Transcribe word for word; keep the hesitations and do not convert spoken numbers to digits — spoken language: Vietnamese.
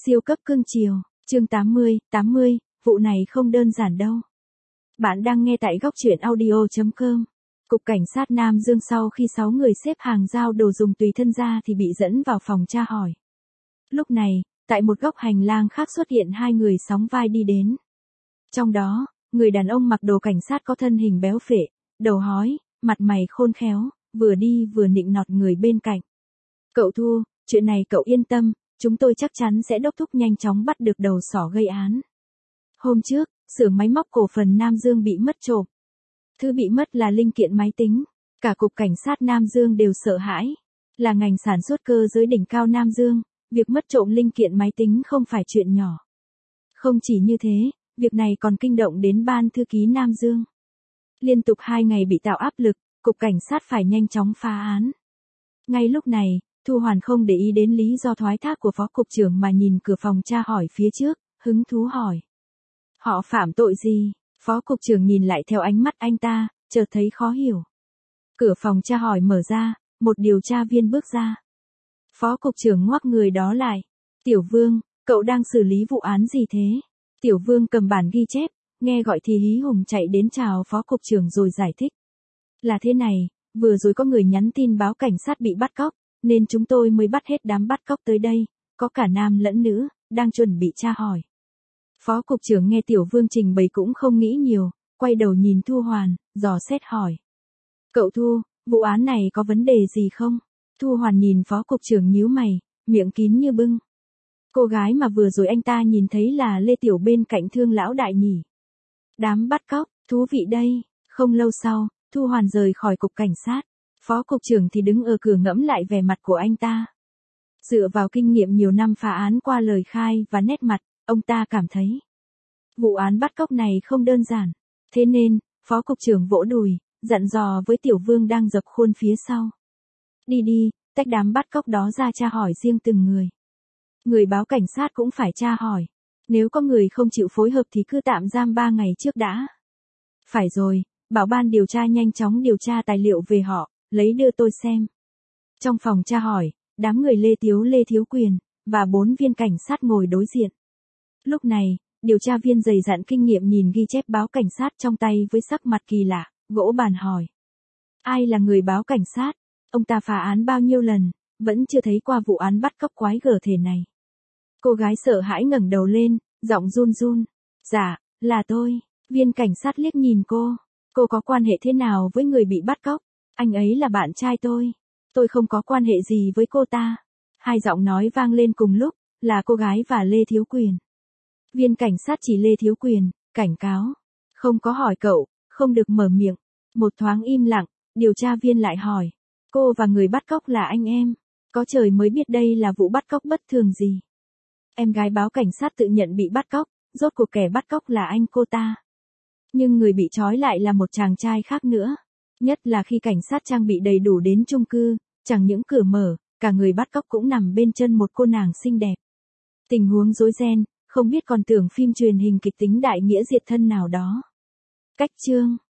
Siêu cấp cưng chiều, chương tám mươi, tám mươi, vụ này không đơn giản đâu. Bạn đang nghe tại góc truyện audio chấm com. Cục Cảnh sát Nam Dương sau khi sáu người xếp hàng giao đồ dùng tùy thân ra thì bị dẫn vào phòng tra hỏi. Lúc này, tại một góc hành lang khác xuất hiện hai người sóng vai đi đến. Trong đó, người đàn ông mặc đồ cảnh sát có thân hình béo phệ, đầu hói, mặt mày khôn khéo, vừa đi vừa nịnh nọt người bên cạnh. Cậu Thu, chuyện này cậu yên tâm, chúng tôi chắc chắn sẽ đốc thúc nhanh chóng bắt được đầu sỏ gây án. Hôm trước, xưởng máy móc cổ phần Nam Dương bị mất trộm. Thứ bị mất là linh kiện máy tính. Cả cục cảnh sát Nam Dương đều sợ hãi. Là ngành sản xuất cơ giới đỉnh cao Nam Dương, việc mất trộm linh kiện máy tính không phải chuyện nhỏ. Không chỉ như thế, việc này còn kinh động đến ban thư ký Nam Dương. Liên tục hai ngày bị tạo áp lực, cục cảnh sát phải nhanh chóng phá án. Ngay lúc này, Thu Hoàn không để ý đến lý do thoái thác của phó cục trưởng mà nhìn cửa phòng tra hỏi phía trước, hứng thú hỏi. Họ phạm tội gì? Phó cục trưởng nhìn lại theo ánh mắt anh ta, chợt thấy khó hiểu. Cửa phòng tra hỏi mở ra, một điều tra viên bước ra. Phó cục trưởng ngoắc người đó lại. Tiểu Vương, cậu đang xử lý vụ án gì thế? Tiểu Vương cầm bản ghi chép, nghe gọi thì hí hùng chạy đến chào phó cục trưởng rồi giải thích. Là thế này, vừa rồi có người nhắn tin báo cảnh sát bị bắt cóc, nên chúng tôi mới bắt hết đám bắt cóc tới đây, có cả nam lẫn nữ, đang chuẩn bị tra hỏi. Phó cục trưởng nghe Tiểu Vương trình bày cũng không nghĩ nhiều, quay đầu nhìn Thu Hoàn, dò xét hỏi. Cậu Thu, vụ án này có vấn đề gì không? Thu Hoàn nhìn phó cục trưởng nhíu mày, miệng kín như bưng. Cô gái mà vừa rồi anh ta nhìn thấy là Lê Tiểu bên cạnh Thương lão đại nhỉ. Đám bắt cóc, thú vị đây. Không lâu sau, Thu Hoàn rời khỏi cục cảnh sát. Phó cục trưởng thì đứng ở cửa ngẫm lại vẻ mặt của anh ta. Dựa vào kinh nghiệm nhiều năm phá án qua lời khai và nét mặt, ông ta cảm thấy vụ án bắt cóc này không đơn giản. Thế nên, phó cục trưởng vỗ đùi, dặn dò với Tiểu Vương đang dập khuôn phía sau. Đi đi, tách đám bắt cóc đó ra tra hỏi riêng từng người. Người báo cảnh sát cũng phải tra hỏi. Nếu có người không chịu phối hợp thì cứ tạm giam ba ngày trước đã. Phải rồi, bảo ban điều tra nhanh chóng điều tra tài liệu về họ, lấy đưa tôi xem. Trong phòng tra hỏi, đám người Lê Tiếu Lê Thiếu Quyền, và bốn viên cảnh sát ngồi đối diện. Lúc này, điều tra viên dày dặn kinh nghiệm nhìn ghi chép báo cảnh sát trong tay với sắc mặt kỳ lạ, gỗ bàn hỏi. Ai là người báo cảnh sát? Ông ta phá án bao nhiêu lần, vẫn chưa thấy qua vụ án bắt cóc quái gở thể này. Cô gái sợ hãi ngẩng đầu lên, giọng run run. Dạ, là tôi. Viên cảnh sát liếc nhìn cô. Cô có quan hệ thế nào với người bị bắt cóc? Anh ấy là bạn trai tôi. Tôi không có quan hệ gì với cô ta. Hai giọng nói vang lên cùng lúc, là cô gái và Lê Thiếu Quyền. Viên cảnh sát chỉ Lê Thiếu Quyền, cảnh cáo. Không có hỏi cậu, không được mở miệng. Một thoáng im lặng, điều tra viên lại hỏi. Cô và người bắt cóc là anh em. Có trời mới biết đây là vụ bắt cóc bất thường gì. Em gái báo cảnh sát tự nhận bị bắt cóc, rốt cuộc kẻ bắt cóc là anh cô ta. Nhưng người bị trói lại là một chàng trai khác nữa. Nhất là khi cảnh sát trang bị đầy đủ đến chung cư, chẳng những cửa mở, cả người bắt cóc cũng nằm bên chân một cô nàng xinh đẹp. Tình huống rối ren, không biết còn tưởng phim truyền hình kịch tính đại nghĩa diệt thân nào đó. Cách chương